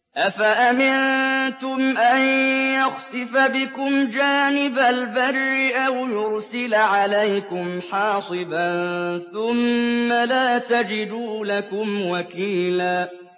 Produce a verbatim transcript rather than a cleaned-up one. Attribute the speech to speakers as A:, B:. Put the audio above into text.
A: أَفَأَمِنتُمْ أَن يَخْسِفَ بِكُمْ جَانِبَ الْبَرِّ أَوْ يُرْسِلَ عَلَيْكُمْ حَاصِبًا ثُمَّ لَا تَجِدُوا لَكُمْ وَكِيلًا